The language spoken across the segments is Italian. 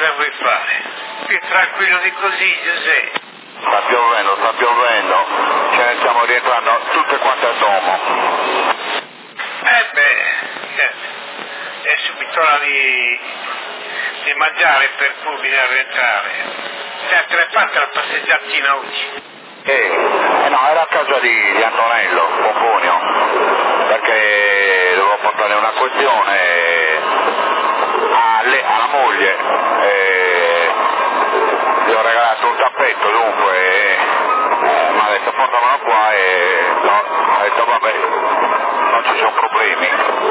cosa vuoi fare? Più tranquillo di così, Giuseppe. Sta piovendo, ce ne stiamo rientrando tutte quante a domo. È subito ora di mangiare per cui bisogna rientrare. Te l'hai fatta la passeggiatina oggi? No, era a casa di Antonello, Pomponio, perché dovevo portare una questione alla moglie, gli ho regalato un tappetto, dunque mi ha detto portamelo qua e no, ho detto vabbè, non ci sono problemi.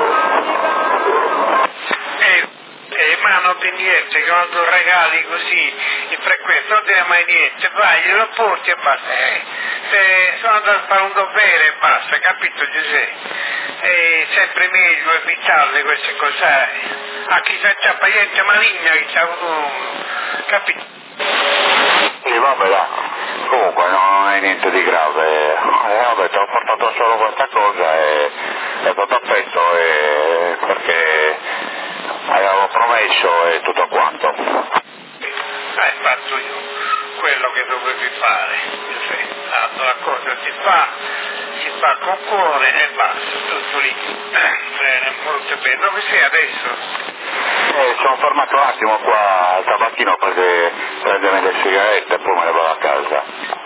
Ma non di niente, quando regali così in frequenza non tiene mai niente, vai, glielo porti e basta. Sono andato a fare un dovere e basta, capito Giuseppe? È sempre meglio evitarle queste cose, a chi c'ha pazienza maligna, chi c'ha capito? Sì, vabbè, là. Comunque non è niente di grave, vabbè, ti ho portato solo questa cosa e questo tappetto perché avevo promesso e tutto quanto. Hai fatto io quello che dovevi fare, la cosa si fa con cuore e basta, tutto lì. Bene, molto bene. Dove sei adesso? Sono fermato un attimo qua al tabacchino perché prendermi le sigarette e poi me ne vado a casa.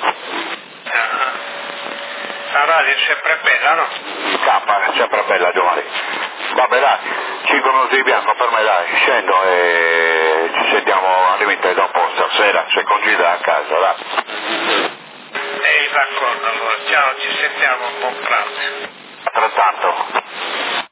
La radio è sempre bella, no? È sempre bella, Giovanni. Vabbè dai, 5 minuti di bianco per me dai, scendo e ci sentiamo al limite dopo stasera, se congida a casa, dai. D'accordo allora, ciao, ci sentiamo, buon pranzo. Altrettanto.